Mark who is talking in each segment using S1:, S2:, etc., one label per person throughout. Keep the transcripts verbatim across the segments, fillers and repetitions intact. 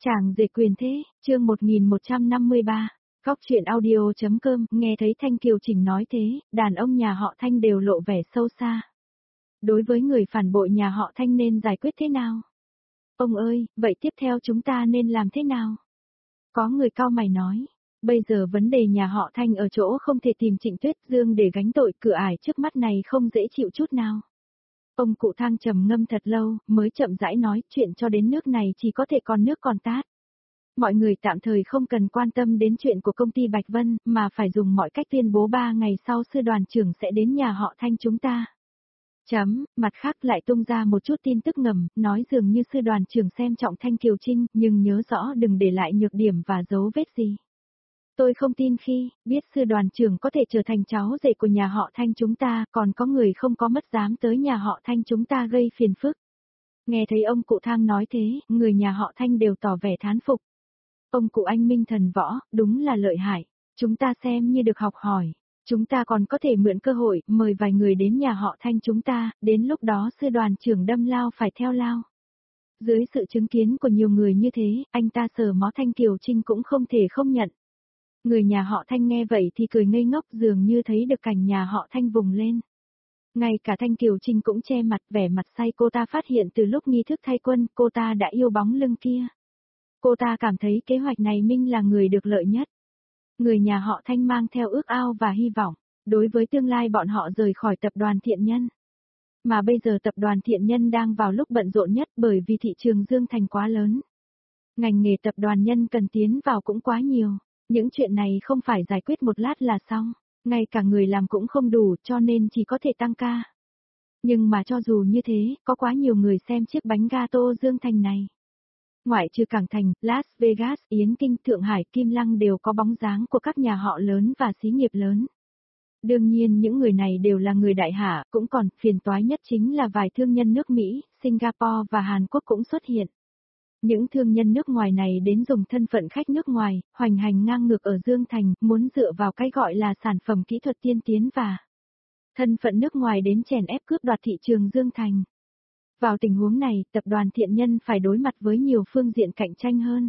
S1: Chàng rể quyền thế, chương một nghìn một trăm năm mươi ba, Góc truyện audio.com, nghe thấy Thanh Kiều Trình nói thế, đàn ông nhà họ Thanh đều lộ vẻ sâu xa. Đối với người phản bội nhà họ Thanh nên giải quyết thế nào? Ông ơi, vậy tiếp theo chúng ta nên làm thế nào? Có người cau mày nói, bây giờ vấn đề nhà họ Thanh ở chỗ không thể tìm Trịnh Tuyết Dương để gánh tội, cửa ải trước mắt này không dễ chịu chút nào. Ông cụ Thang trầm ngâm thật lâu, mới chậm rãi nói, chuyện cho đến nước này chỉ có thể còn nước còn tát. Mọi người tạm thời không cần quan tâm đến chuyện của công ty Bạch Vân, mà phải dùng mọi cách tuyên bố ba ngày sau sư đoàn trưởng sẽ đến nhà họ Thanh chúng ta. Chấm, mặt khác lại tung ra một chút tin tức ngầm, nói dường như sư đoàn trưởng xem trọng Thanh Kiều Trinh, nhưng nhớ rõ đừng để lại nhược điểm và dấu vết gì. Tôi không tin khi, biết sư đoàn trưởng có thể trở thành cháu rể của nhà họ Thanh chúng ta, còn có người không có mất dám tới nhà họ Thanh chúng ta gây phiền phức. Nghe thấy ông cụ Thang nói thế, người nhà họ Thanh đều tỏ vẻ thán phục. Ông cụ anh minh thần võ, đúng là lợi hại. Chúng ta xem như được học hỏi. Chúng ta còn có thể mượn cơ hội, mời vài người đến nhà họ Thanh chúng ta, đến lúc đó sư đoàn trưởng đâm lao phải theo lao. Dưới sự chứng kiến của nhiều người như thế, anh ta sờ mó Thanh Kiều Trinh cũng không thể không nhận. Người nhà họ Thanh nghe vậy thì cười ngây ngốc, dường như thấy được cảnh nhà họ Thanh vùng lên. Ngay cả Thanh Kiều Trinh cũng che mặt, vẻ mặt say. Cô ta phát hiện từ lúc nghi thức thay quân, cô ta đã yêu bóng lưng kia. Cô ta cảm thấy kế hoạch này Minh là người được lợi nhất. Người nhà họ Thanh mang theo ước ao và hy vọng, đối với tương lai bọn họ rời khỏi tập đoàn Thiện Nhân. Mà bây giờ tập đoàn Thiện Nhân đang vào lúc bận rộn nhất bởi vì thị trường Dương Thành quá lớn. Ngành nghề tập đoàn Nhân cần tiến vào cũng quá nhiều, những chuyện này không phải giải quyết một lát là xong, ngay cả người làm cũng không đủ cho nên chỉ có thể tăng ca. Nhưng mà cho dù như thế, có quá nhiều người xem chiếc bánh gato Dương Thành này. Ngoại trừ Cảng Thành, Las Vegas, Yến Kinh, Thượng Hải, Kim Lăng đều có bóng dáng của các nhà họ lớn và xí nghiệp lớn. Đương nhiên những người này đều là người đại hạ, cũng còn phiền toái nhất chính là vài thương nhân nước Mỹ, Singapore và Hàn Quốc cũng xuất hiện. Những thương nhân nước ngoài này đến dùng thân phận khách nước ngoài, hoành hành ngang ngược ở Dương Thành, muốn dựa vào cái gọi là sản phẩm kỹ thuật tiên tiến và thân phận nước ngoài đến chèn ép cướp đoạt thị trường Dương Thành. Vào tình huống này, tập đoàn Thiện Nhân phải đối mặt với nhiều phương diện cạnh tranh hơn.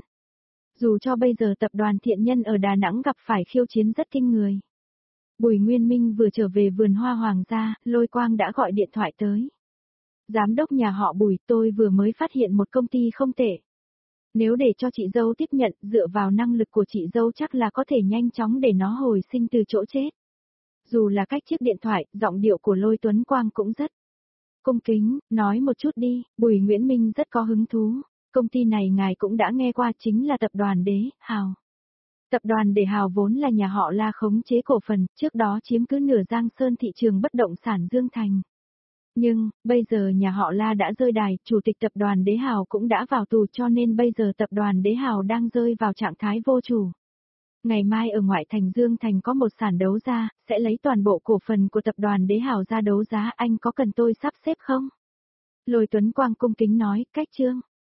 S1: Dù cho bây giờ tập đoàn Thiện Nhân ở Đà Nẵng gặp phải khiêu chiến rất kinh người. Bùi Nguyên Minh vừa trở về vườn hoa hoàng gia, Lôi Quang đã gọi điện thoại tới. Giám đốc nhà họ Bùi, tôi vừa mới phát hiện một công ty không tệ. Nếu để cho chị dâu tiếp nhận, dựa vào năng lực của chị dâu chắc là có thể nhanh chóng để nó hồi sinh từ chỗ chết. Dù là cách chiếc điện thoại, giọng điệu của Lôi Tuấn Quang cũng rất cung kính, nói một chút đi. Bùi Nguyễn Minh rất có hứng thú. Công ty này ngài cũng đã nghe qua, chính là tập đoàn Đế Hào. Tập đoàn Đế Hào vốn là nhà họ La khống chế cổ phần, trước đó chiếm cứ nửa Giang Sơn thị trường bất động sản Dương Thành. Nhưng, bây giờ nhà họ La đã rơi đài, chủ tịch tập đoàn Đế Hào cũng đã vào tù cho nên bây giờ tập đoàn Đế Hào đang rơi vào trạng thái vô chủ. Ngày mai ở ngoại thành Dương Thành có một sàn đấu giá, sẽ lấy toàn bộ cổ phần của tập đoàn Đế Hào ra đấu giá, anh có cần tôi sắp xếp không? Lôi Tuấn Quang cung kính nói, cách chương.